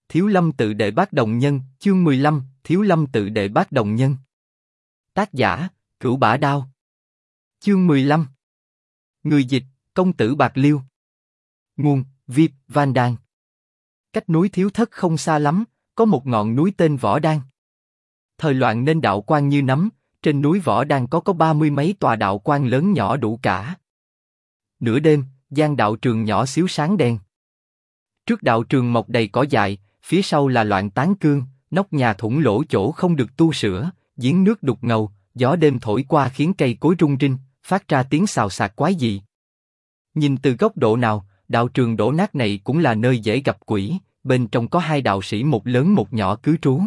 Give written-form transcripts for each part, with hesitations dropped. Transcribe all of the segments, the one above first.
Thiếu Lâm tự đệ bát đồng nhân, chương 15, Thiếu Lâm tự đệ bát đồng nhân. Tác giả, Cửu Bả Đao. Chương 15. Người dịch, Công tử Bạc Liêu. Nguồn, Viêm, Van Đan. Cách núi Thiếu Thất không xa lắm, có một ngọn núi tên Võ Đan. Thời loạn nên đạo quan như nấm, trên núi Võ Đan có 30 mấy tòa đạo quan lớn nhỏ đủ cả. Nửa đêm, gian đạo trường nhỏ xíu sáng đèn. Trước đạo trường mọc đầy cỏ dại, phía sau là loạn tán cương, nóc nhà thủng lỗ chỗ không được tu sửa, giếng nước đục ngầu, gió đêm thổi qua khiến cây cối rung rinh, phát ra tiếng xào xạc quái dị. Nhìn từ góc độ nào, đạo trường đổ nát này cũng là nơi dễ gặp quỷ, bên trong có hai đạo sĩ một lớn một nhỏ cư trú.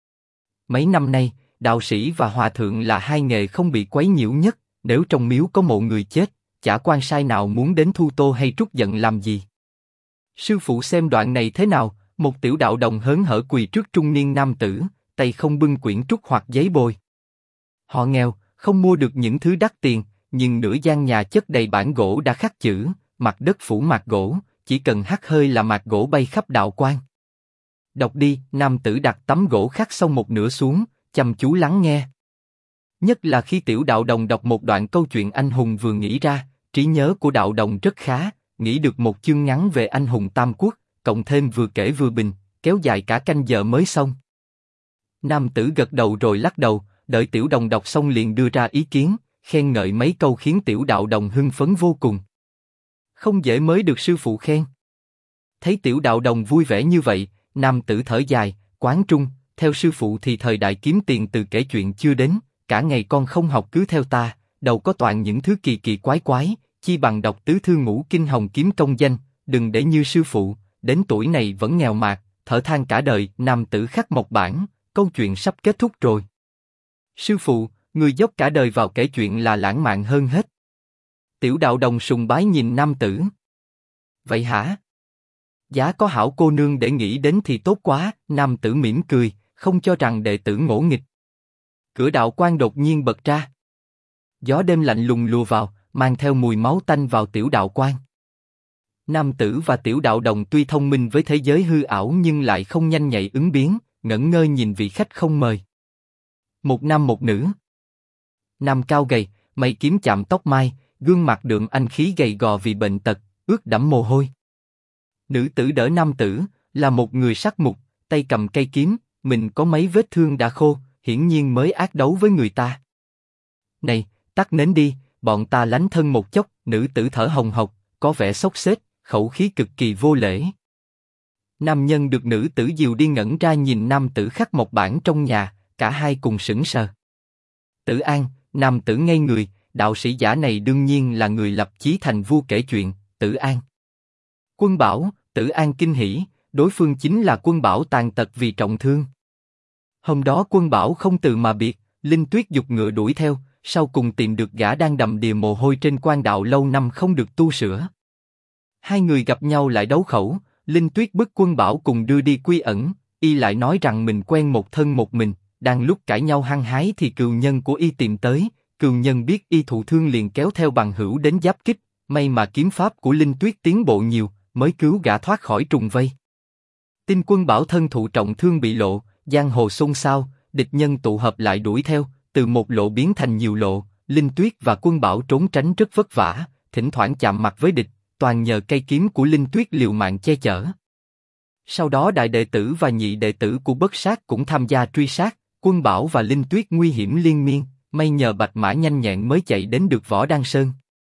Mấy năm nay, đạo sĩ và hòa thượng là hai nghề không bị quấy nhiễu nhất, nếu trong miếu có mộ người chết, chả quan sai nào muốn đến thu tô hay trút giận làm gì. Sư phụ xem đoạn này thế nào? Một tiểu đạo đồng hớn hở quỳ trước trung niên nam tử, tay không bưng quyển trúc hoặc giấy bôi. Họ nghèo, không mua được những thứ đắt tiền, nhưng nửa gian nhà chất đầy bản gỗ đã khắc chữ, mặt đất phủ mạc gỗ, chỉ cần hắt hơi là mạc gỗ bay khắp đạo quan. Đọc đi, nam tử đặt tấm gỗ khắc xong một nửa xuống, chăm chú lắng nghe. Nhất là khi tiểu đạo đồng đọc một đoạn câu chuyện anh hùng vừa nghĩ ra, trí nhớ của đạo đồng rất khá, nghĩ được một chương ngắn về anh hùng Tam Quốc, cộng thêm vừa kể vừa bình, kéo dài cả canh giờ mới xong. Nam tử gật đầu rồi lắc đầu, đợi tiểu đồng đọc xong liền đưa ra ý kiến, khen ngợi mấy câu khiến tiểu đạo đồng hưng phấn vô cùng. Không dễ mới được sư phụ khen. Thấy tiểu đạo đồng vui vẻ như vậy, nam tử thở dài, quán trung, theo sư phụ thì thời đại kiếm tiền từ kể chuyện chưa đến, cả ngày con không học cứ theo ta, đầu có toàn những thứ kỳ kỳ quái quái, chi bằng đọc tứ thư ngũ kinh hồng kiếm công danh, đừng để như sư phụ, đến tuổi này vẫn nghèo mạt, thở than cả đời. Nam tử khắc một bản, câu chuyện sắp kết thúc rồi. Sư phụ, người dốc cả đời vào kể chuyện là lãng mạn hơn hết. Tiểu đạo đồng sùng bái nhìn nam tử. Vậy hả? Giá có hảo cô nương để nghĩ đến thì tốt quá. Nam tử mỉm cười, không cho rằng đệ tử ngỗ nghịch. Cửa đạo quan đột nhiên bật ra. Gió đêm lạnh lùng lùa vào, mang theo mùi máu tanh vào tiểu đạo quan. Nam tử và tiểu đạo đồng tuy thông minh với thế giới hư ảo nhưng lại không nhanh nhạy ứng biến, ngẩn ngơ nhìn vị khách không mời. Một nam một nữ. Nam cao gầy, mày kiếm chạm tóc mai, gương mặt đượm anh khí gầy gò vì bệnh tật, ướt đẫm mồ hôi. Nữ tử đỡ nam tử, là một người sắc mục, tay cầm cây kiếm, mình có mấy vết thương đã khô, hiển nhiên mới ác đấu với người ta. Này, tắt nến đi, bọn ta lánh thân một chốc. Nữ tử thở hồng hộc, có vẻ xốc xếch, khẩu khí cực kỳ vô lễ. Nam nhân được nữ tử dìu đi ngẩn ra nhìn nam tử khắc một bản trong nhà, cả hai cùng sững sờ. Tử An, nam tử ngây người, đạo sĩ giả này đương nhiên là người lập chí thành vua kể chuyện, Tử An. Quân Bảo, Tử An kinh hỉ, đối phương chính là Quân Bảo tàn tật vì trọng thương. Hôm đó Quân Bảo không từ mà biệt, Linh Tuyết giục ngựa đuổi theo, sau cùng tìm được gã đang đầm đìa mồ hôi trên quan đạo lâu năm không được tu sửa. Hai người gặp nhau lại đấu khẩu, Linh Tuyết bức Quân Bảo cùng đưa đi quy ẩn, y lại nói rằng mình quen một thân một mình. Đang lúc cãi nhau hăng hái thì cừu nhân của y tìm tới, cừu nhân biết y thụ thương liền kéo theo bằng hữu đến giáp kích, may mà kiếm pháp của Linh Tuyết tiến bộ nhiều, mới cứu gã thoát khỏi trùng vây. Tin Quân Bảo thân thụ trọng thương bị lộ, giang hồ xôn xao, địch nhân tụ hợp lại đuổi theo, từ một lộ biến thành nhiều lộ, Linh Tuyết và Quân Bảo trốn tránh rất vất vả, thỉnh thoảng chạm mặt với địch, toàn nhờ cây kiếm của Linh Tuyết liều mạng che chở. Sau đó đại đệ tử và nhị đệ tử của Bất Sát cũng tham gia truy sát, Quân Bảo và Linh Tuyết nguy hiểm liên miên, may nhờ bạch mã nhanh nhẹn mới chạy đến được Võ Đan Sơn.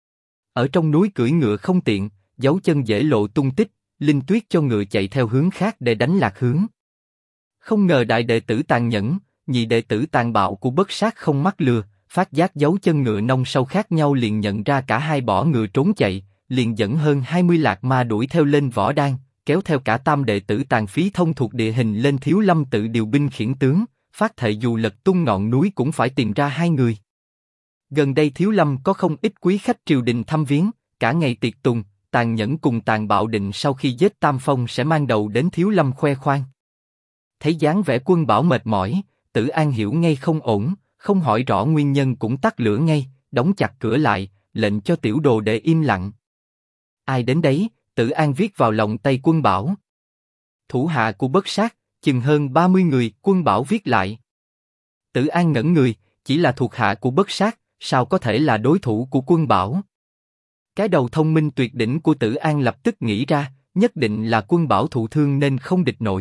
Ở trong núi cưỡi ngựa không tiện, dấu chân dễ lộ tung tích, Linh Tuyết cho ngựa chạy theo hướng khác để đánh lạc hướng. Không ngờ đại đệ tử tàn nhẫn, nhị đệ tử tàn bạo của Bất Sát không mắc lừa, phát giác dấu chân ngựa nông sâu khác nhau liền nhận ra cả hai bỏ ngựa trốn chạy, liền dẫn hơn 20 lạc ma đuổi theo lên Võ Đan, kéo theo cả tam đệ tử tàn phí thông thuộc địa hình lên Thiếu Lâm tự điều binh khiển tướng, phát thệ dù lật tung ngọn núi cũng phải tìm ra hai người. Gần đây Thiếu Lâm có không ít quý khách triều đình thăm viếng, cả ngày tiệc tùng, tàn nhẫn cùng tàn bạo định sau khi giết Tam Phong sẽ mang đầu đến Thiếu Lâm khoe khoang. Thấy dáng vẻ Quân Bảo mệt mỏi, Tử An hiểu ngay không ổn, không hỏi rõ nguyên nhân cũng tắt lửa ngay, đóng chặt cửa lại, lệnh cho tiểu đồ để im lặng. Ai đến đấy? Tử An viết vào lòng tay Quân Bảo. Thủ hạ của Bất Sát, chừng hơn 30 người, Quân Bảo viết lại. Tử An ngẩn người, chỉ là thuộc hạ của Bất Sát, sao có thể là đối thủ của Quân Bảo? Cái đầu thông minh tuyệt đỉnh của Tử An lập tức nghĩ ra, nhất định là Quân Bảo thụ thương nên không địch nổi.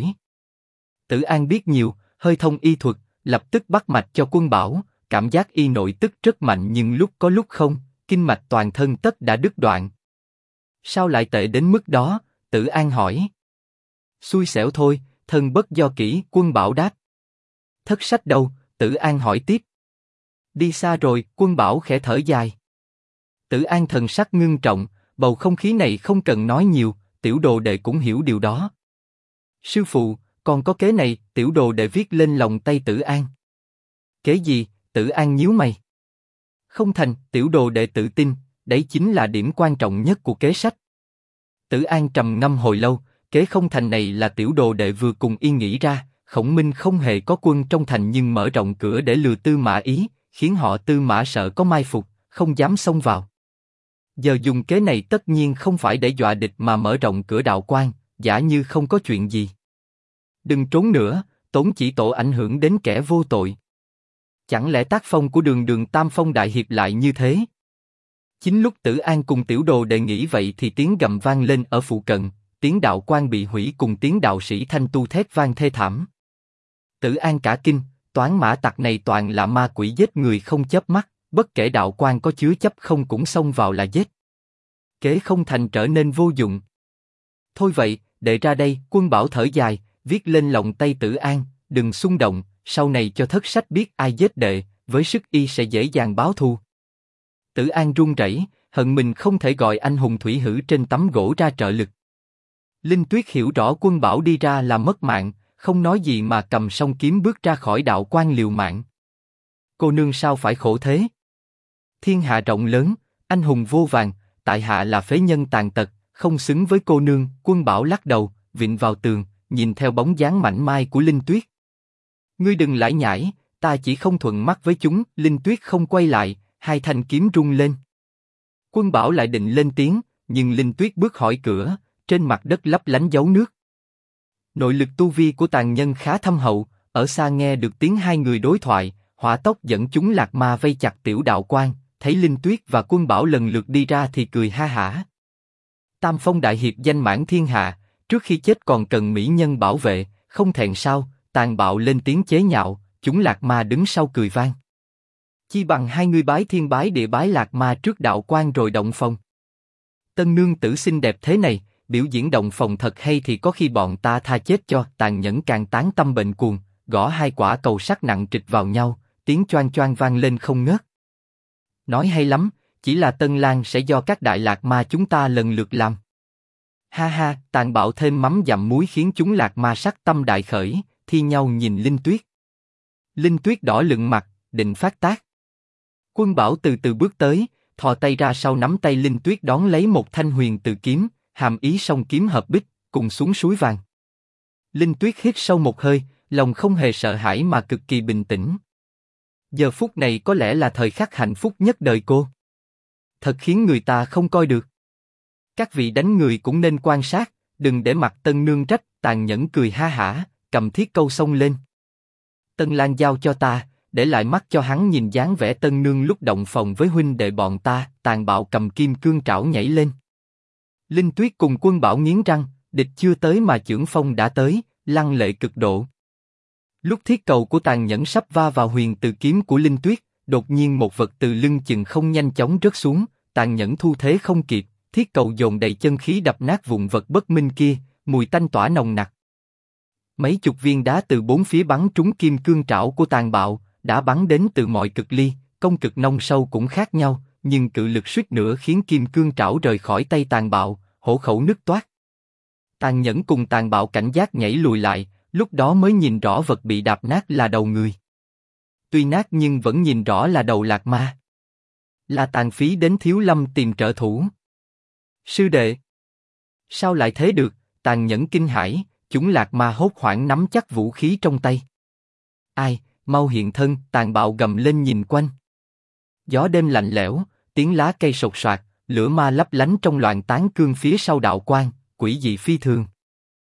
Tử An biết nhiều, hơi thông y thuật, lập tức bắt mạch cho Quân Bảo, cảm giác y nội tức rất mạnh nhưng lúc có lúc không, kinh mạch toàn thân tất đã đứt đoạn. Sao lại tệ đến mức đó? Tử An hỏi. Xui xẻo thôi, thân bất do kỹ, Quân Bảo đáp. Thất sách đâu? Tử An hỏi tiếp. Đi xa rồi, Quân Bảo khẽ thở dài. Tử An thần sắc ngưng trọng, bầu không khí này không cần nói nhiều, tiểu đồ đệ cũng hiểu điều đó. Sư phụ, còn có kế này, tiểu đồ đệ viết lên lòng tay Tử An. Kế gì? Tử An nhíu mày. Không thành, tiểu đồ đệ tự tin, đấy chính là điểm quan trọng nhất của kế sách. Tử An trầm ngâm hồi lâu, kế không thành này là tiểu đồ đệ vừa cùng y nghĩ ra. Khổng Minh không hề có quân trong thành nhưng mở rộng cửa để lừa Tư Mã Ý, khiến họ Tư Mã sợ có mai phục, không dám xông vào. Giờ dùng kế này tất nhiên không phải để dọa địch mà mở rộng cửa đạo quan, giả như không có chuyện gì. Đừng trốn nữa, tốn chỉ tổ ảnh hưởng đến kẻ vô tội. Chẳng lẽ tác phong của Đường Đường Tam Phong đại hiệp lại như thế? Chính lúc Tử An cùng tiểu đồ đề nghị vậy thì tiếng gầm vang lên ở phụ cận, tiếng đạo quan bị hủy cùng tiếng đạo sĩ thanh tu thét vang thê thảm. Tử An cả kinh, toán mã tặc này toàn là ma quỷ giết người không chớp mắt, bất kể đạo quan có chứa chấp không cũng xông vào là giết. Kế không thành trở nên vô dụng. Thôi vậy, đệ ra đây, Quân Bảo thở dài, viết lên lòng tay Tử An, đừng xung động, sau này cho thất sách biết ai giết đệ, với sức y sẽ dễ dàng báo thù. Tử An run rẩy, hận mình không thể gọi anh hùng thủy hử trên tấm gỗ ra trợ lực. Linh Tuyết hiểu rõ Quân Bảo đi ra là mất mạng, không nói gì mà cầm song kiếm bước ra khỏi đạo quan liều mạng. Cô nương sao phải khổ thế? Thiên hạ rộng lớn, anh hùng vô vàn, tại hạ là phế nhân tàn tật, không xứng với cô nương. Quân Bảo lắc đầu, vịn vào tường, nhìn theo bóng dáng mảnh mai của Linh Tuyết. Ngươi đừng lải nhải, ta chỉ không thuận mắt với chúng. Linh Tuyết không quay lại, hai thanh kiếm rung lên. Quân Bảo lại định lên tiếng, nhưng Linh Tuyết bước khỏi cửa, trên mặt đất lấp lánh dấu nước. Nội lực tu vi của tàn nhân khá thâm hậu, ở xa nghe được tiếng hai người đối thoại, hỏa tốc dẫn chúng lạc ma vây chặt tiểu đạo quan. Thấy Linh Tuyết và Quân Bảo lần lượt đi ra thì cười ha hả. Tam Phong đại hiệp danh mãn thiên hạ, trước khi chết còn cần mỹ nhân bảo vệ, không thẹn sao? Tàn bạo lên tiếng chế nhạo, chúng lạc ma đứng sau cười vang. Chi bằng hai người bái thiên bái địa bái lạc ma trước đạo quan rồi động phòng. Tân nương tử xinh đẹp thế này, biểu diễn động phòng thật hay thì có khi bọn ta tha chết cho. Tàn nhẫn càng tán tâm bệnh cuồng, gõ hai quả cầu sắt nặng trịch vào nhau, tiếng choang choang vang lên không ngớt. Nói hay lắm, chỉ là Tân Lang sẽ do các đại lạc ma chúng ta lần lượt làm. Ha ha, tàn bạo thêm mắm dặm muối khiến chúng lạc ma sắc tâm đại khởi, thi nhau nhìn Linh Tuyết. Linh Tuyết đỏ lựng mặt, định phát tác. Quân Bảo từ từ bước tới, thò tay ra sau nắm tay Linh Tuyết đón lấy một thanh huyền từ kiếm, hàm ý song kiếm hợp bích, cùng xuống suối vàng. Linh Tuyết hít sâu một hơi, lòng không hề sợ hãi mà cực kỳ bình tĩnh. Giờ phút này có lẽ là thời khắc hạnh phúc nhất đời cô. Thật khiến người ta không coi được. Các vị đánh người cũng nên quan sát, đừng để mặt Tân nương trách. Tàn nhẫn cười ha hả, cầm thiết câu xông lên. Tân Lang giao cho ta, để lại mắt cho hắn nhìn dáng vẻ Tân nương lúc động phòng với huynh đệ bọn ta. Tàn bạo cầm kim cương trảo nhảy lên. Linh Tuyết cùng Quân Bảo nghiến răng, địch chưa tới mà chưởng phong đã tới, lăng lệ cực độ. Lúc thiết cầu của tàn nhẫn sắp va vào huyền từ kiếm của Linh Tuyết, đột nhiên một vật từ lưng chừng không nhanh chóng rớt xuống. Tàn nhẫn thu thế không kịp, thiết cầu dồn đầy chân khí đập nát vụn vật bất minh kia, mùi tanh tỏa nồng nặc. Mấy chục viên đá từ bốn phía bắn trúng kim cương trảo của tàn bạo, đã bắn đến từ mọi cực ly, công cực nông sâu cũng khác nhau, nhưng cự lực suýt nữa khiến kim cương trảo rời khỏi tay tàn bạo, hổ khẩu nứt toác. Tàn nhẫn cùng tàn bạo cảnh giác nhảy lùi lại, lúc đó mới nhìn rõ vật bị đạp nát là đầu người. Tuy nát nhưng vẫn nhìn rõ là đầu lạc ma. Là tàn phí đến Thiếu Lâm tìm trợ thủ. Sư đệ, sao lại thế được? Tàn nhẫn kinh hãi, chúng lạc ma hốt hoảng nắm chắc vũ khí trong tay. Ai, mau hiện thân! Tàn bạo gầm lên nhìn quanh. Gió đêm lạnh lẽo, tiếng lá cây sột soạt, lửa ma lấp lánh trong loạn tán cương phía sau đạo quan, quỷ dị phi thường.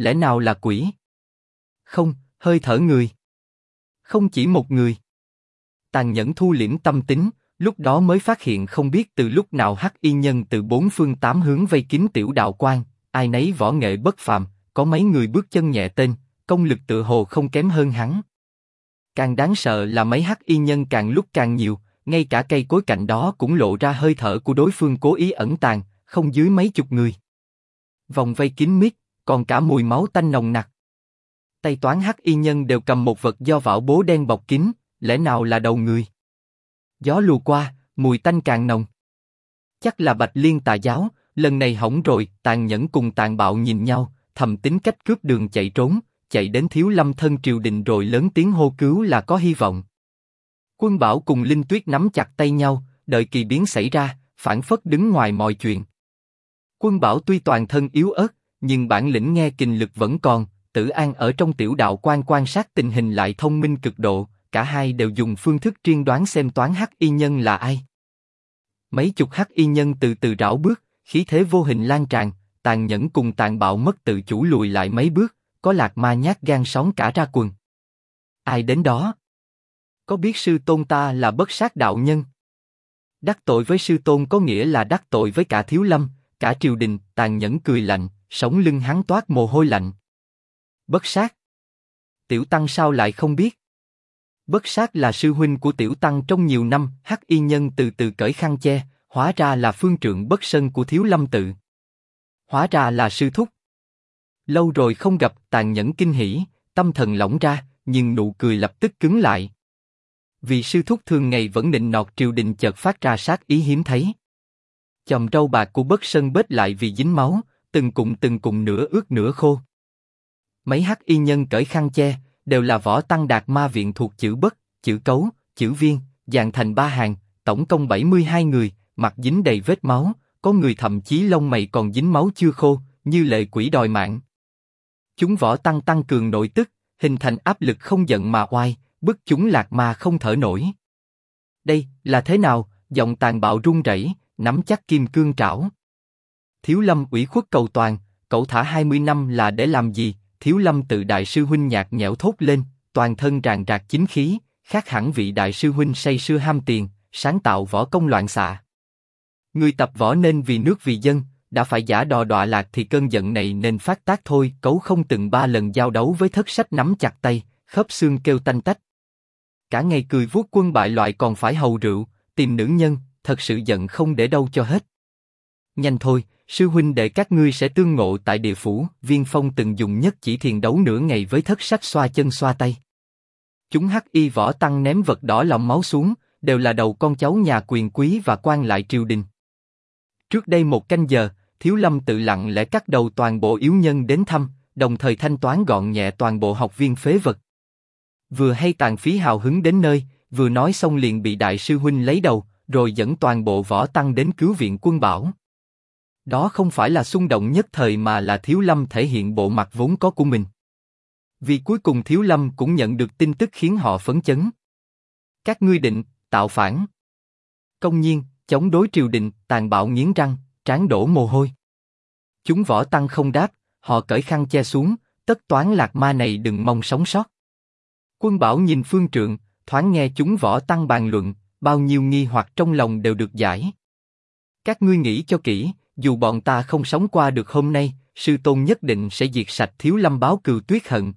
lẽ nào là quỷ? Không, hơi thở người. Không chỉ một người. Tàn nhẫn thu liễm tâm tính, lúc đó mới phát hiện không biết từ lúc nào hắc y nhân từ bốn phương tám hướng vây kín tiểu đạo quan, ai nấy võ nghệ bất phàm, có mấy người bước chân nhẹ tên, công lực tự hồ không kém hơn hắn. Càng đáng sợ là mấy hắc y nhân càng lúc càng nhiều, ngay cả cây cối cạnh đó cũng lộ ra hơi thở của đối phương cố ý ẩn tàng, không dưới mấy chục người. Vòng vây kín mít, còn cả mùi máu tanh nồng nặc. Tay toán hắc y nhân đều cầm một vật do vải bố đen bọc kín, lẽ nào là đầu người? Gió lùa qua, mùi tanh càng nồng. Chắc là Bạch Liên tà giáo, lần này hỏng rồi. Tàn nhẫn cùng tàn bạo nhìn nhau, thầm tính cách cướp đường chạy trốn, chạy đến Thiếu Lâm thân triều đình rồi lớn tiếng hô cứu là có hy vọng. Quân Bảo cùng Linh Tuyết nắm chặt tay nhau, đợi kỳ biến xảy ra, phảng phất đứng ngoài mọi chuyện. Quân Bảo tuy toàn thân yếu ớt, nhưng bản lĩnh nghe kình lực vẫn còn. Tử An ở trong tiểu đạo quan sát tình hình lại thông minh cực độ, cả hai đều dùng phương thức triên đoán xem toán hắc y nhân là ai. Mấy chục hắc y nhân từ từ rảo bước, khí thế vô hình lan tràn, tàn nhẫn cùng tàn bạo mất tự chủ lùi lại mấy bước, có Lạc Ma nhát gan sóng cả ra quần. Ai đến đó? Có biết sư tôn ta là Bất Sát đạo nhân? Đắc tội với sư tôn có nghĩa là đắc tội với cả Thiếu Lâm, cả triều đình. Tàn nhẫn cười lạnh, sống lưng hắn toát mồ hôi lạnh. Bất Sát? Tiểu tăng sao lại không biết? Bất Sát là sư huynh của tiểu tăng trong nhiều năm. Hắc y nhân từ từ cởi khăn che, hóa ra là phương trượng Bất Sân của Thiếu Lâm tự. Hóa ra là sư thúc. Lâu rồi không gặp. Tàn nhẫn kinh hỉ, tâm thần lỏng ra, nhưng nụ cười lập tức cứng lại. Vì sư thúc thường ngày vẫn nịnh nọt triều đình chợt phát ra sát ý hiếm thấy. Chòm râu bạc của Bất Sân bết lại vì dính máu, từng cụm nửa ướt nửa khô. Mấy hắc y nhân cởi khăn che, đều là võ tăng Đạt Ma viện thuộc chữ Bất, chữ Cấu, chữ Viên, dàn thành ba hàng, tổng cộng 72 người, mặt dính đầy vết máu, có người thậm chí lông mày còn dính máu chưa khô, như lệ quỷ đòi mạng. Chúng võ tăng tăng cường nội tức, hình thành áp lực không giận mà oai, bức chúng Lạc Ma không thở nổi. Đây là thế nào? Giọng tàn bạo run rẩy, nắm chắc kim cương trảo. Thiếu Lâm ủy khuất cầu toàn, cậu thả 20 năm là để làm gì? Thiếu Lâm tự đại sư huynh nhạt nhẽo thốt lên, toàn thân ràng rạc chính khí, khác hẳn vị đại sư huynh say sưa ham tiền, sáng tạo võ công loạn xạ. Người tập võ nên vì nước vì dân, đã phải giả đò đọa lạc thì cơn giận này nên phát tác thôi. Cấu không từng 3 lần giao đấu với Thất Sách nắm chặt tay, khớp xương kêu tanh tách. Cả ngày cười vuốt quân bại loại còn phải hầu rượu, tìm nữ nhân, thật sự giận không để đâu cho hết. Nhanh thôi, sư huynh đệ các ngươi sẽ tương ngộ tại địa phủ. Viên Phong từng dùng nhất chỉ thiền đấu nửa ngày với Thất Sách xoa chân xoa tay. Chúng hắc y võ tăng ném vật đỏ lòng máu xuống, đều là đầu con cháu nhà quyền quý và quan lại triều đình. Trước đây 1 canh giờ, Thiếu Lâm tự lặng lẽ cắt đầu toàn bộ yếu nhân đến thăm, đồng thời thanh toán gọn nhẹ toàn bộ học viên phế vật. Vừa hay tàn phí hào hứng đến nơi, vừa nói xong liền bị đại sư huynh lấy đầu, rồi dẫn toàn bộ võ tăng đến cứu viện Quân Bảo. Đó không phải là xung động nhất thời mà là Thiếu Lâm thể hiện bộ mặt vốn có của mình. Vì cuối cùng Thiếu Lâm cũng nhận được tin tức khiến họ phấn chấn. Các ngươi định tạo phản, công nhiên chống đối triều đình. Tàn bạo nghiến răng, trán đổ mồ hôi. Chúng võ tăng không đáp, họ cởi khăn che xuống, tất toán Lạc Ma này đừng mong sống sót. Quân Bảo nhìn phương trượng, thoáng nghe chúng võ tăng bàn luận, bao nhiêu nghi hoặc trong lòng đều được giải. Các ngươi nghĩ cho kỹ, dù bọn ta không sống qua được hôm nay, sư tôn nhất định sẽ diệt sạch Thiếu Lâm báo cừu tuyết hận.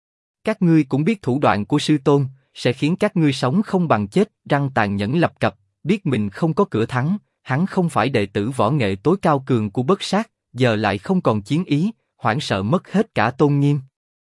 Các ngươi cũng biết thủ đoạn của sư tôn, sẽ khiến các ngươi sống không bằng chết. Răng tàn nhẫn lập cập, biết mình không có cửa thắng, hắn không phải đệ tử võ nghệ tối cao cường của Bất Sát, giờ lại không còn chiến ý, hoảng sợ mất hết cả tôn nghiêm.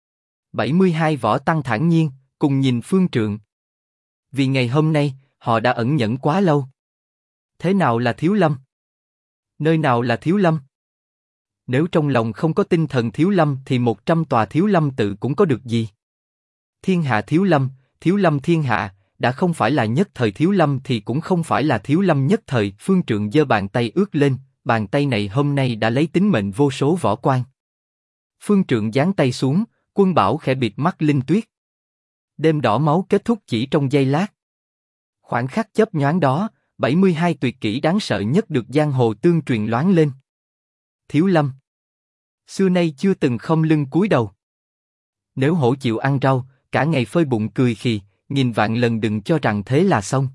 72 võ tăng thản nhiên, cùng nhìn phương trượng. Vì ngày hôm nay, họ đã ẩn nhẫn quá lâu. Thế nào là Thiếu Lâm? Nơi nào là Thiếu Lâm? Nếu trong lòng không có tinh thần Thiếu Lâm thì 100 tòa Thiếu Lâm tự cũng có được gì? Thiên hạ Thiếu Lâm thiên hạ, đã không phải là nhất thời Thiếu Lâm thì cũng không phải là Thiếu Lâm nhất thời. Phương trượng giơ bàn tay ướt lên, bàn tay này hôm nay đã lấy tính mệnh vô số võ quan. Phương trượng giáng tay xuống, Quân Bảo khẽ bịt mắt Linh Tuyết. Đêm đỏ máu kết thúc chỉ trong giây lát. Khoảnh khắc chớp nhoáng đó, 72 tuyệt kỹ đáng sợ nhất được giang hồ tương truyền loáng lên. Thiếu Lâm. Xưa nay chưa từng khom lưng cúi đầu. Nếu hổ chịu ăn rau, cả ngày phơi bụng cười khì, nghìn vạn lần đừng cho rằng thế là xong.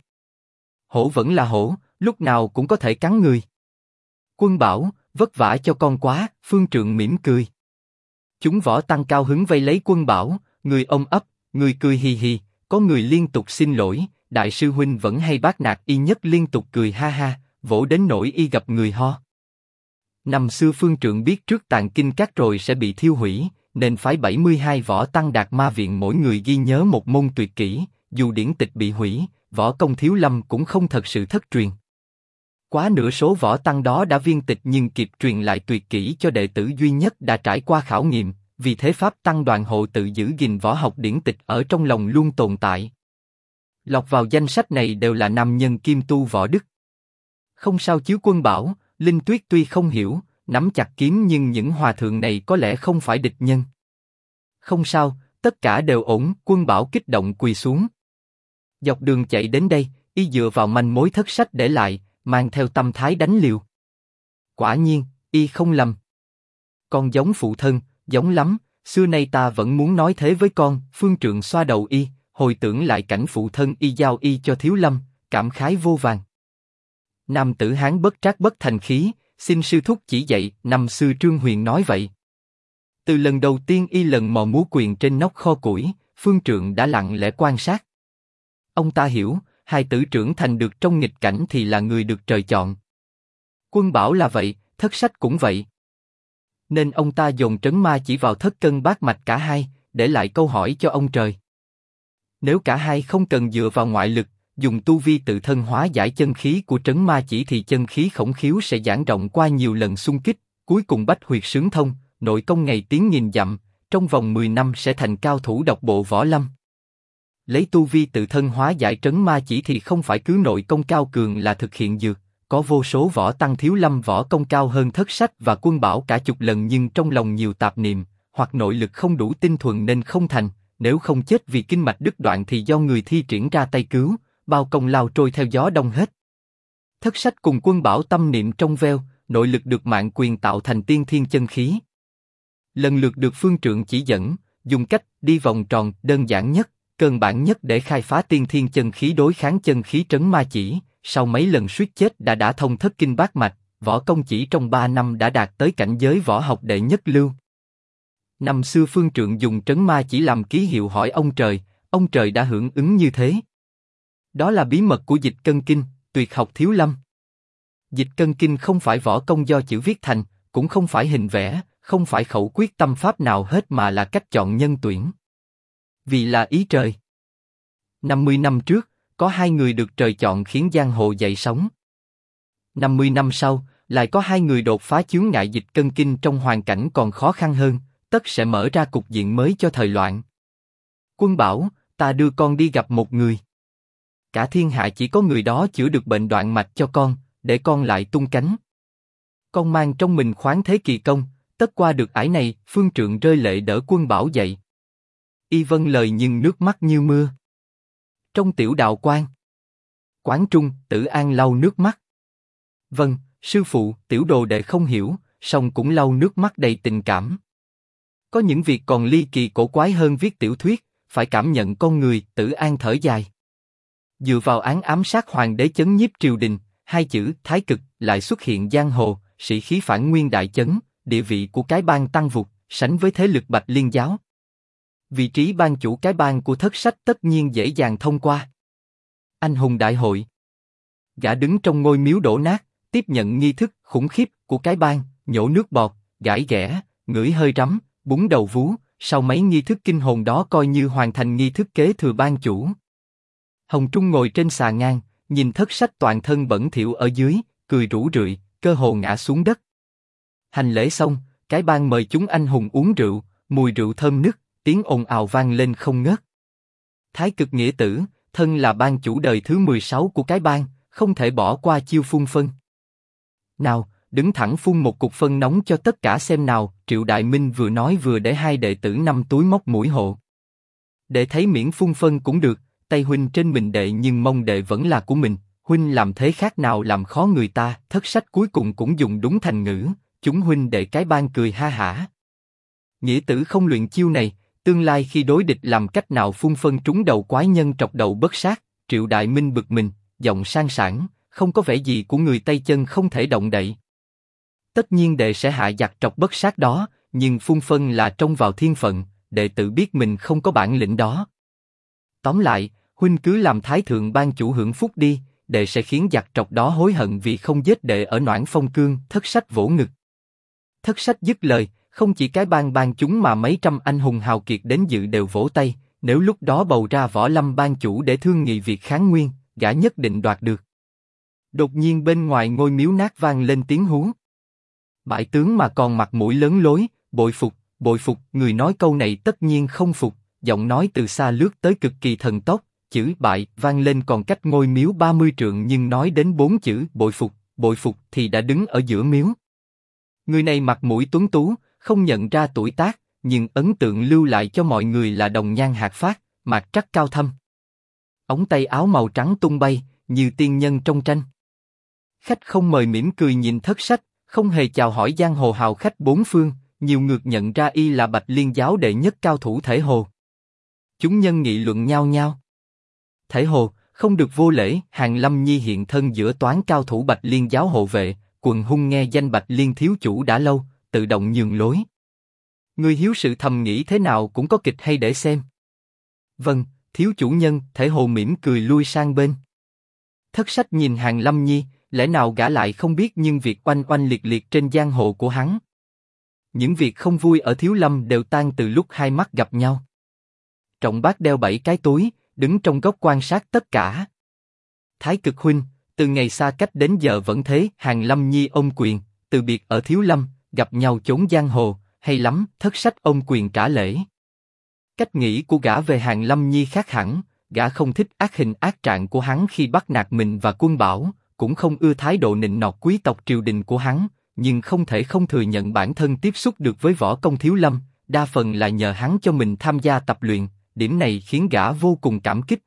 Hổ vẫn là hổ, lúc nào cũng có thể cắn người. Quân bảo, vất vả cho con quá, Phương Trượng mỉm cười. Chúng võ tăng cao hứng vây lấy Quân bảo, người ôm ấp, người cười hì hì, có người liên tục xin lỗi, đại sư huynh vẫn hay bác nạt y nhất liên tục cười ha ha, vỗ đến nỗi y gặp người ho. Năm xưa Phương Trượng biết trước tàng kinh các rồi sẽ bị thiêu hủy, nên phái 72 võ tăng Đạt Ma viện mỗi người ghi nhớ một môn tuyệt kỹ, dù điển tịch bị hủy, võ công thiếu lâm cũng không thật sự thất truyền. Quá nửa số võ tăng đó đã viên tịch nhưng kịp truyền lại tuyệt kỹ cho đệ tử duy nhất đã trải qua khảo nghiệm, vì thế pháp tăng đoàn hộ tự giữ gìn võ học điển tịch ở trong lòng luôn tồn tại. Lọt vào danh sách này đều là nam nhân kim tu võ đức. Không sao chứ Quân bảo, Linh Tuyết tuy không hiểu, nắm chặt kiếm nhưng những hòa thượng này có lẽ không phải địch nhân. Không sao, tất cả đều ổn, Quân bảo kích động quỳ xuống. Dọc đường chạy đến đây, y dựa vào manh mối thất sách để lại, mang theo tâm thái đánh liều. Quả nhiên, y không lầm. Con giống phụ thân, giống lắm, xưa nay ta vẫn muốn nói thế với con. Phương Trượng xoa đầu y, hồi tưởng lại cảnh phụ thân y giao y cho Thiếu Lâm, cảm khái vô vàn. Nam tử Hán bất trác bất thành khí, xin sư thúc chỉ dạy. Năm xưa Trương Huyền nói vậy. Từ lần đầu tiên y lần mò múa quyền trên nóc kho củi, Phương Trượng đã lặng lẽ quan sát. Ông ta hiểu, hài tử trưởng thành được trong nghịch cảnh thì là người được trời chọn. Quân bảo là vậy, thất sách cũng vậy. Nên ông ta dồn trấn ma chỉ vào thất cân bát mạch cả hai, để lại câu hỏi cho ông trời. Nếu cả hai không cần dựa vào ngoại lực, dùng tu vi tự thân hóa giải chân khí của trấn ma chỉ thì chân khí khổng khiếu sẽ giãn rộng qua nhiều lần xung kích, cuối cùng bách huyệt sướng thông, nội công ngày tiến nghìn dặm, trong vòng 10 năm sẽ thành cao thủ độc bộ võ lâm. Lấy tu vi tự thân hóa giải trấn ma chỉ thì không phải cứ nội công cao cường là thực hiện dược, có vô số võ tăng Thiếu Lâm võ công cao hơn thất sách và Quân bảo cả chục lần nhưng trong lòng nhiều tạp niệm, hoặc nội lực không đủ tinh thuần nên không thành, nếu không chết vì kinh mạch đứt đoạn thì do người thi triển ra tay cứu, bao công lao trôi theo gió đông hết. Thất sách cùng Quân bảo tâm niệm trong veo, nội lực được Mạn Quyền tạo thành tiên thiên chân khí. Lần lượt được Phương Trượng chỉ dẫn, dùng cách đi vòng tròn đơn giản nhất, cơ bản nhất để khai phá tiên thiên chân khí đối kháng chân khí trấn ma chỉ. Sau mấy lần suýt chết đã thông thất kinh bát mạch, võ công chỉ trong 3 năm đã đạt tới cảnh giới võ học đệ nhất lưu. Năm xưa Phương Trượng dùng trấn ma chỉ làm ký hiệu hỏi ông trời đã hưởng ứng như thế. Đó là bí mật của dịch cân kinh, tuyệt học Thiếu Lâm. Dịch cân kinh không phải võ công do chữ viết thành, cũng không phải hình vẽ, không phải khẩu quyết tâm pháp nào hết mà là cách chọn nhân tuyển. Vì là ý trời. 50 năm trước, có 2 người được trời chọn khiến giang hồ dậy sóng. 50 năm sau, lại có 2 người đột phá chướng ngại dịch cân kinh trong hoàn cảnh còn khó khăn hơn, tất sẽ mở ra cục diện mới cho thời loạn. Quân bảo, ta đưa con đi gặp một người. Cả thiên hạ chỉ có người đó chữa được bệnh đoạn mạch cho con, để con lại tung cánh. Con mang trong mình khoáng thế kỳ công, tất qua được ải này. Phương Trượng rơi lệ đỡ Quân bảo dậy. Y vâng lời nhưng nước mắt như mưa. Trong tiểu đạo quan, quán trung, Tử An lau nước mắt. Vâng, sư phụ, tiểu đồ đệ không hiểu, song cũng lau nước mắt đầy tình cảm. Có những việc còn ly kỳ cổ quái hơn viết tiểu thuyết, phải cảm nhận con người. Tử An thở dài. Dựa vào án ám sát hoàng đế chấn nhiếp triều đình, 2 chữ thái cực lại xuất hiện giang hồ, sĩ khí phản nguyên đại chấn, địa vị của cái bang tăng vụt, sánh với thế lực Bạch Liên giáo. Vị trí ban chủ cái bang của thất sách tất nhiên dễ dàng thông qua. Anh hùng đại hội. Gã đứng trong ngôi miếu đổ nát, tiếp nhận nghi thức khủng khiếp của cái bang, nhổ nước bọt, gãi ghẻ, ngửi hơi rắm, búng đầu vú. Sau mấy nghi thức kinh hồn đó coi như hoàn thành nghi thức kế thừa ban chủ. Hồng Trung ngồi trên xà ngang, nhìn thất sách toàn thân bẩn thỉu ở dưới, cười rũ rượi, cơ hồ ngã xuống đất. Hành lễ xong, cái bang mời chúng anh hùng uống rượu, mùi rượu thơm nức, tiếng ồn ào vang lên không ngớt. Thái cực nghĩa tử, thân là ban chủ đời thứ 16 của cái bang, không thể bỏ qua chiêu phun phân. Nào, đứng thẳng phun một cục phân nóng cho tất cả xem nào. Triệu Đại Minh vừa nói vừa để 2 đệ tử 5 túi móc mũi hộ. Đệ thấy miễn phun phân cũng được, tay huynh trên mình đệ nhưng mong đệ vẫn là của mình. Huynh làm thế khác nào làm khó người ta. Thất sách cuối cùng cũng dùng đúng thành ngữ, chúng huynh đệ cái bang cười ha hả. Nghĩa tử không luyện chiêu này, tương lai khi đối địch làm cách nào phun phân trúng đầu quái nhân trọc đầu bất sát. Triệu Đại Minh bực mình, giọng sang sảng, không có vẻ gì của người tay chân không thể động đậy. Tất nhiên đệ sẽ hạ giặc trọc bất sát đó, nhưng phun phân là trông vào thiên phận, đệ tự biết mình không có bản lĩnh đó. Tóm lại, huynh cứ làm thái thượng ban chủ hưởng phúc đi, đệ sẽ khiến giặc trọc đó hối hận vì không giết đệ ở Noãn Phong Cương. Thất Sách vỗ ngực. Thất Sách dứt lời, không chỉ cái ban chúng mà mấy trăm anh hùng hào kiệt đến dự đều vỗ tay. Nếu lúc đó bầu ra Võ Lâm ban chủ để thương nghị việc kháng nguyên, gã nhất định đoạt được. Đột nhiên bên ngoài ngôi miếu nát vang lên tiếng hú. Bại tướng mà còn mặt mũi lớn lối, bội phục. Người nói câu này tất nhiên không phục. Giọng nói từ xa lướt tới cực kỳ thần tốc, chữ bại vang lên còn cách ngôi miếu 30 trượng, nhưng nói đến 4 chữ bội phục thì đã đứng ở giữa miếu. Người này mặt mũi tuấn tú, không nhận ra tuổi tác, nhưng ấn tượng lưu lại cho mọi người là đồng nhan hạt phát, mạc trắc cao thâm. Ống tay áo màu trắng tung bay, như tiên nhân trong tranh. Khách không mời mỉm cười nhìn Thất Sách, không hề chào hỏi giang hồ hào khách bốn phương, nhiều ngược nhận ra y là Bạch Liên giáo đệ nhất cao thủ thể hồ. Chúng nhân nghị luận nhao nhao. Thể hồ, không được vô lễ. Hàn Lâm Nhi hiện thân giữa toán cao thủ Bạch Liên giáo hộ vệ, Quần Hung nghe danh Bạch Liên thiếu chủ đã lâu, tự động nhường lối. Người hiếu sự thầm nghĩ thế nào cũng có kịch hay để xem. Vâng, thiếu chủ nhân. Thể hồ mỉm cười lui sang bên. Thất Sách nhìn Hàn Lâm Nhi, lẽ nào gã lại không biết nhưng việc oanh oanh liệt liệt trên giang hồ của hắn. Những việc không vui ở Thiếu Lâm đều tan từ lúc hai mắt gặp nhau. Trọng Bác đeo 7 cái túi, đứng trong góc quan sát tất cả. Thái Cực huynh, từ ngày xa cách đến giờ vẫn thế. Hàn Lâm Nhi ôm quyền, từ biệt ở Thiếu Lâm, gặp nhau chốn giang hồ, hay lắm. Thất Sách ôm quyền trả lễ. Cách nghĩ của gã về Hàn Lâm Nhi khác hẳn, gã không thích ác hình ác trạng của hắn khi bắt nạt mình và Quân Bảo, cũng không ưa thái độ nịnh nọt quý tộc triều đình của hắn, nhưng không thể không thừa nhận bản thân tiếp xúc được với võ công Thiếu Lâm, đa phần là nhờ hắn cho mình tham gia tập luyện, điểm này khiến gã vô cùng cảm kích.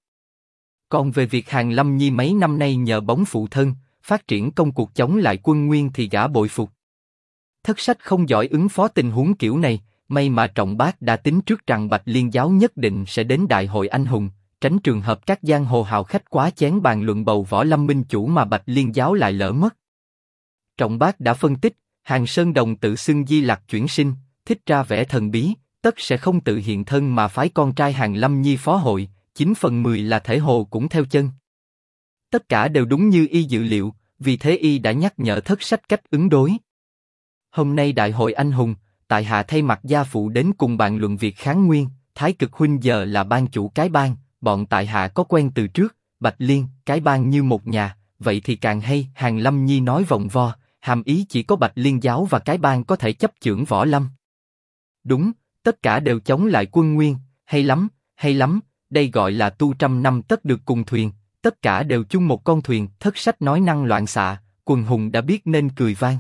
Còn về việc Hàn Lâm Nhi mấy năm nay nhờ bóng phụ thân, phát triển công cuộc chống lại Quân Nguyên thì gã bội phục. Thất Sách không giỏi ứng phó tình huống kiểu này, may mà Trọng Bác đã tính trước rằng Bạch Liên giáo nhất định sẽ đến đại hội anh hùng, tránh trường hợp các giang hồ hào khách quá chén bàn luận bầu Võ Lâm minh chủ mà Bạch Liên giáo lại lỡ mất. Trọng Bác đã phân tích, Hàn Sơn Đồng tự xưng Di Lặc chuyển sinh, thích ra vẻ thần bí, tất sẽ không tự hiện thân mà phái con trai Hàn Lâm Nhi phó hội, 9/10 là Thể hồ cũng theo chân. Tất cả đều đúng như y dự liệu, vì thế y đã nhắc nhở Thất Sách cách ứng đối. Hôm nay đại hội anh hùng, tại hạ thay mặt gia phụ đến cùng bàn luận việc kháng nguyên. Thái Cực huynh giờ là ban chủ cái bang, bọn tại hạ có quen từ trước, Bạch Liên, cái bang như một nhà, vậy thì càng hay. Hàn Lâm Nhi nói vòng vo, hàm ý chỉ có Bạch Liên giáo và cái bang có thể chấp chưởng Võ Lâm. Đúng, tất cả đều chống lại Quân Nguyên, hay lắm, đây gọi là tu trăm năm tất được cùng thuyền, tất cả đều chung một con thuyền. Thất Sách nói năng loạn xạ, Quần Hùng đã biết nên cười vang.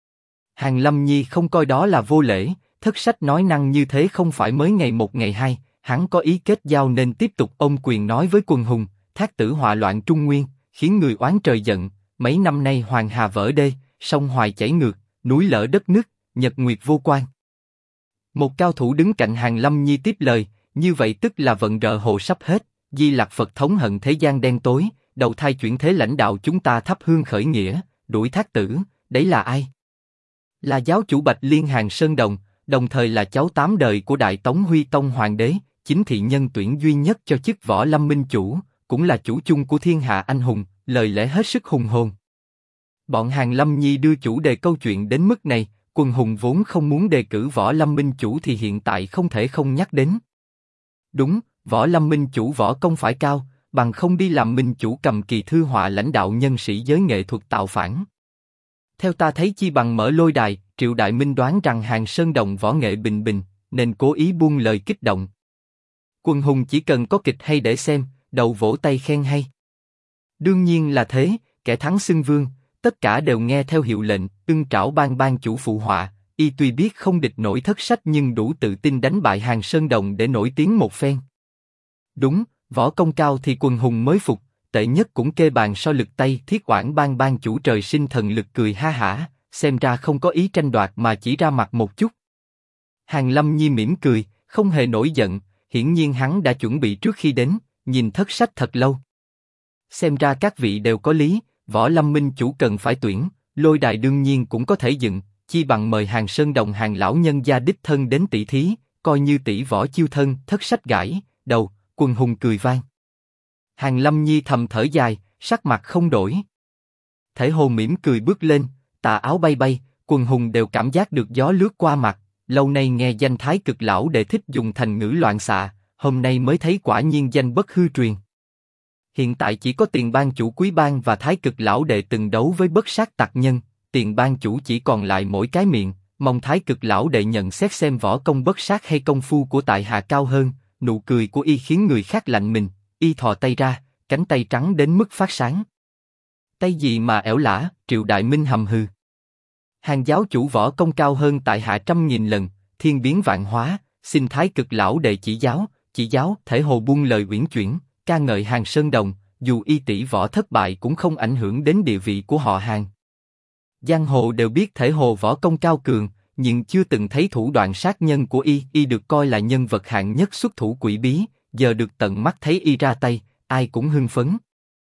Hàn Lâm Nhi không coi đó là vô lễ, Thất Sách nói năng như thế không phải mới ngày một ngày hai, hắn có ý kết giao nên tiếp tục ôm quyền nói với Quần Hùng, thác tử họa loạn Trung Nguyên, khiến người oán trời giận, mấy năm nay hoàng hà vỡ đê, sông Hoài chảy ngược, núi lở đất nứt, nhật nguyệt vô quan. Một cao thủ đứng cạnh Hàn Lâm Nhi tiếp lời, như vậy tức là vận rợ hồ sắp hết, Di Lặc Phật thống hận thế gian đen tối, đầu thai chuyển thế lãnh đạo chúng ta thắp hương khởi nghĩa, đuổi thác tử, đấy là ai? Là giáo chủ Bạch Liên Hàn Sơn Đồng, đồng thời là cháu 8 đời của Đại Tống Huy Tông Hoàng đế, chính thị nhân tuyển duy nhất cho chức Võ Lâm minh chủ, cũng là chủ chung của thiên hạ anh hùng, lời lẽ hết sức hùng hồn. Bọn Hàn Lâm Nhi đưa chủ đề câu chuyện đến mức này, Quần Hùng vốn không muốn đề cử Võ Lâm minh chủ thì hiện tại không thể không nhắc đến. Đúng, Võ Lâm minh chủ võ công phải cao, bằng không đi làm minh chủ cầm kỳ thư họa lãnh đạo nhân sĩ giới nghệ thuật tạo phản. Theo ta thấy chi bằng mở lôi đài. Triệu Đại Minh đoán rằng Hàn Sơn Đồng võ nghệ bình bình, nên cố ý buông lời kích động. Quần Hùng chỉ cần có kịch hay để xem, đầu vỗ tay khen hay. Đương nhiên là thế, kẻ thắng xưng vương, tất cả đều nghe theo hiệu lệnh. Ưng Trảo ban chủ phụ họa, y tuy biết không địch nổi Thất Sách nhưng đủ tự tin đánh bại Hàn Sơn Đồng để nổi tiếng một phen. Đúng, võ công cao thì Quần Hùng mới phục, tệ nhất cũng kê bàn so lực tay. Thiết Oản ban chủ trời sinh thần lực cười ha hả, xem ra không có ý tranh đoạt mà chỉ ra mặt một chút. Hàn Lâm Nhi mỉm cười, không hề nổi giận, hiển nhiên hắn đã chuẩn bị trước khi đến, nhìn Thất Sách thật lâu. Xem ra các vị đều có lý, Võ Lâm minh chủ cần phải tuyển, lôi đài đương nhiên cũng có thể dựng, chi bằng mời Hàn Sơn Đồng Hàn lão nhân gia đích thân đến tỷ thí, coi như tỷ võ chiêu thân. Thất Sách gãi đầu, Quần Hùng cười vang. Hàn Lâm Nhi thầm thở dài, sắc mặt không đổi. Thể Hồ mỉm cười bước lên, tà áo bay bay, Quần Hùng đều cảm giác được gió lướt qua mặt. Lâu nay nghe danh Thái Cực lão đệ thích dùng thành ngữ loạn xạ, hôm nay mới thấy quả nhiên danh bất hư truyền. Hiện tại chỉ có Tiền Bang chủ Quý Bang và Thái Cực lão đệ từng đấu với bất sát tặc nhân, Tiền Bang chủ chỉ còn lại mỗi cái miệng, mong Thái Cực lão đệ nhận xét xem võ công bất sát hay công phu của tại hạ cao hơn. Nụ cười của y khiến người khác lạnh mình, y thò tay ra, cánh tay trắng đến mức phát sáng. Tay gì mà ẻo lả? Triệu Đại Minh hầm hừ. Hàn giáo chủ võ công cao hơn tại hạ 100.000 lần, thiên biến vạn hóa, xin Thái Cực lão đệ chỉ giáo. Thể Hồ buông lời uyển chuyển, ca ngợi Hàn Sơn Đồng, dù y tỷ võ thất bại cũng không ảnh hưởng đến địa vị của họ Hàn. Giang hồ đều biết Thể Hồ võ công cao cường, nhưng chưa từng thấy thủ đoạn sát nhân của y được coi là nhân vật hạng nhất xuất thủ quỷ bí, giờ được tận mắt thấy y ra tay, ai cũng hưng phấn.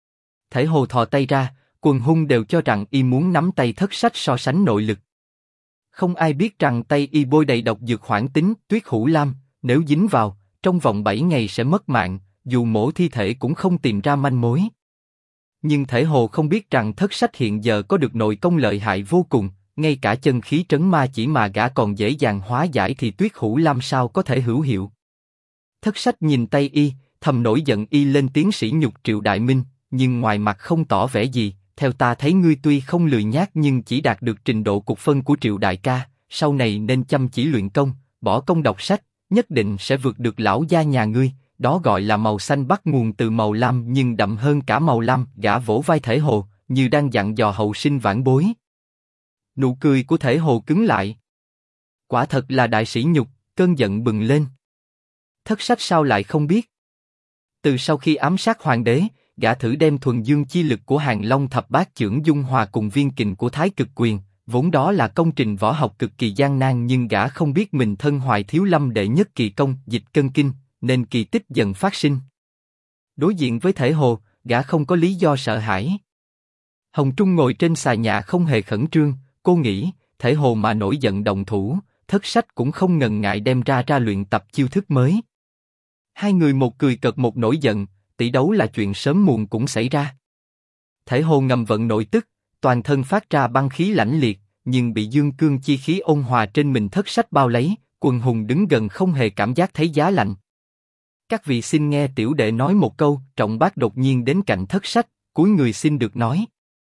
Thể Hồ thò tay ra, quần hung đều cho rằng y muốn nắm tay Thất Sách so sánh nội lực. Không ai biết rằng tay y bôi đầy độc dược hoãn tính, tuyết hữu lam, nếu dính vào, trong vòng 7 ngày sẽ mất mạng, dù mổ thi thể cũng không tìm ra manh mối. Nhưng Thể Hồ không biết rằng Thất Sách hiện giờ có được nội công lợi hại vô cùng, ngay cả chân khí trấn ma chỉ mà gã còn dễ dàng hóa giải thì tuyết hữu lam sao có thể hữu hiệu. Thất Sách nhìn tay y, thầm nổi giận y lên tiếng sỉ nhục Triệu Đại Minh, nhưng ngoài mặt không tỏ vẻ gì. Theo ta thấy ngươi tuy không lười nhác nhưng chỉ đạt được trình độ cục phân của Triệu đại ca, sau này nên chăm chỉ luyện công, bỏ công đọc sách, nhất định sẽ vượt được lão gia nhà ngươi. Đó gọi là màu xanh bắt nguồn từ màu lam nhưng đậm hơn cả màu lam. Gã vỗ vai Thể Hồ, như đang dặn dò hậu sinh vãn bối. Nụ cười của Thể Hồ cứng lại. Quả thật là đại sỉ nhục, cơn giận bừng lên. Thất Sách sao lại không biết? Từ sau khi ám sát hoàng đế, gã thử đem thuần dương chi lực của Hàng Long thập bát chưởng dung hòa cùng viên kình của Thái Cực quyền, vốn đó là công trình võ học cực kỳ gian nan, nhưng gã không biết mình thân hoài thiếu lâm đệ nhất kỳ công dịch cân kinh, nên kỳ tích dần phát sinh. Đối diện với Thể Hồ, gã không có lý do sợ hãi. Hồng Trung ngồi trên xà nhà không hề khẩn trương, cô nghĩ, Thể Hồ mà nổi giận động thủ, Thất Sách cũng không ngần ngại đem ra luyện tập chiêu thức mới. Hai người một cười cợt một nổi giận, tỷ đấu là chuyện sớm muộn cũng xảy ra. Thể Hồ ngầm vận nội tức, toàn thân phát ra băng khí lãnh liệt, nhưng bị dương cương chi khí ôn hòa trên mình Thất Sách bao lấy, Quần Hùng đứng gần không hề cảm giác thấy giá lạnh. Các vị xin nghe tiểu đệ nói một câu. Trọng Bác đột nhiên đến cạnh Thất Sách, cúi người xin được nói.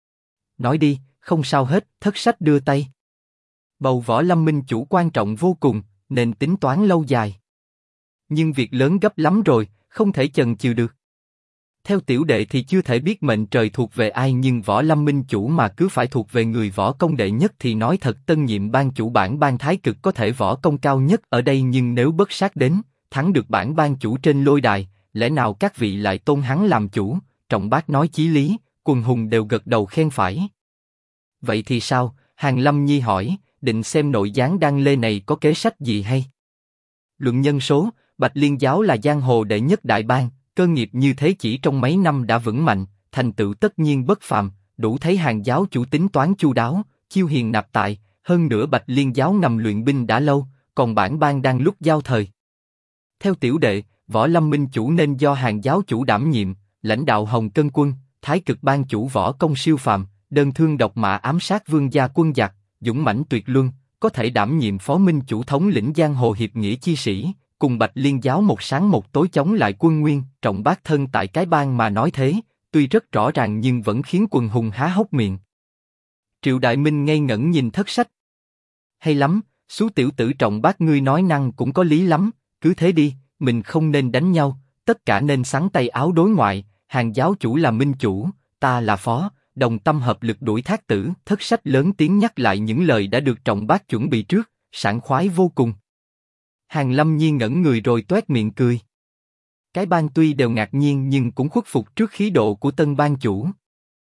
Nói đi, không sao hết. Thất Sách đưa tay. Bầu Võ Lâm minh chủ quan trọng vô cùng, nên tính toán lâu dài. Nhưng việc lớn gấp lắm rồi, không thể chần chừ được. Theo tiểu đệ thì chưa thể biết mệnh trời thuộc về ai, nhưng Võ Lâm minh chủ mà cứ phải thuộc về người võ công đệ nhất thì nói thật tân nhiệm ban chủ bản ban Thái Cực có thể võ công cao nhất ở đây, nhưng nếu bất sát đến, thắng được bản ban chủ trên lôi đài, lẽ nào các vị lại tôn hắn làm chủ? Trọng Bác nói chí lý, Quần Hùng đều gật đầu khen phải. Vậy thì sao? Hàn Lâm Nhi hỏi, định xem nội gián đăng lê này có kế sách gì hay? Luận nhân số, Bạch Liên giáo là giang hồ đệ nhất đại bang, cơ nghiệp như thế chỉ trong mấy năm đã vững mạnh, thành tựu tất nhiên bất phàm, đủ thấy Hàn giáo chủ tính toán chu đáo, chiêu hiền nạp tại. Hơn nữa Bạch Liên giáo ngầm luyện binh đã lâu, còn bản bang đang lúc giao thời. Theo tiểu đệ, Võ Lâm minh chủ nên do Hàn giáo chủ đảm nhiệm, lãnh đạo Hồng Cân quân, Thái Cực ban chủ võ công siêu phàm, đơn thương độc mã ám sát vương gia quân giặc, dũng mãnh tuyệt luân, có thể đảm nhiệm phó minh chủ thống lĩnh giang hồ hiệp nghĩa chi sĩ, cùng Bạch Liên giáo một sáng một tối chống lại quân Nguyên. Trọng Bác thân tại cái bang mà nói thế, tuy rất rõ ràng nhưng vẫn khiến Quần Hùng há hốc miệng. Triệu Đại Minh ngây ngẩn nhìn Thất Sách. Hay lắm, xú tiểu tử Trọng Bác ngươi nói năng cũng có lý lắm, cứ thế đi, mình không nên đánh nhau, tất cả nên xắn tay áo đối ngoại, Hàn giáo chủ là minh chủ, ta là phó, đồng tâm hợp lực đuổi Thác Tử. Thất Sách lớn tiếng nhắc lại những lời đã được Trọng Bác chuẩn bị trước, sảng khoái vô cùng. Hàn Lâm Nhi ngẩn người rồi toét miệng cười. Cái bang tuy đều ngạc nhiên nhưng cũng khuất phục trước khí độ của tân bang chủ.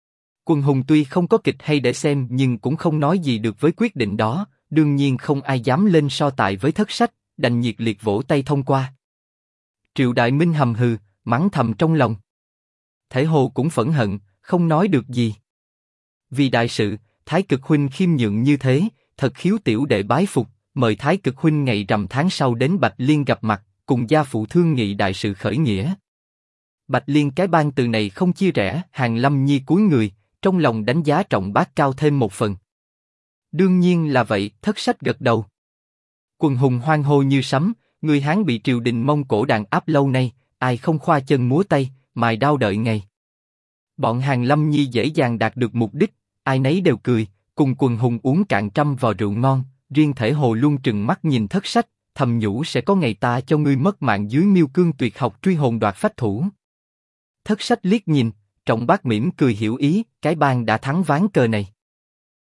Quần hùng tuy không có kịch hay để xem nhưng cũng không nói gì được với quyết định đó, đương nhiên không ai dám lên so tài với Thất Sách, đành nhiệt liệt vỗ tay thông qua. Triệu Đại Minh hầm hừ, mắng thầm trong lòng. Thể Hồ cũng phẫn hận, không nói được gì. Vì đại sự, Thái Cực huynh khiêm nhượng như thế, thật khiếu tiểu đệ bái phục, mời Thái Cực huynh ngày rằm tháng sau đến Bạch Liên gặp mặt, cùng gia phụ thương nghị đại sự khởi nghĩa. Bạch Liên cái bang từ này không chia rẽ, Hàn Lâm Nhi cúi người, trong lòng đánh giá Trọng Bác cao thêm một phần. Đương nhiên là vậy, Thất Sách gật đầu. Quần hùng hoan hô như sấm, người Hán bị triều đình Mông Cổ đàn áp lâu nay, ai không khoa chân múa tay, mài đao đợi ngày. Bọn Hàn Lâm Nhi dễ dàng đạt được mục đích, ai nấy đều cười, cùng quần hùng uống cạn trăm vò rượu ngon, riêng Thể Hồ luôn trừng mắt nhìn Thất Sách, thầm nhủ sẽ có ngày ta cho ngươi mất mạng dưới Miêu Cương tuyệt học truy hồn đoạt phách thủ. Thất Sách liếc nhìn, Trọng Bác mỉm cười hiểu ý, cái bang đã thắng ván cờ này.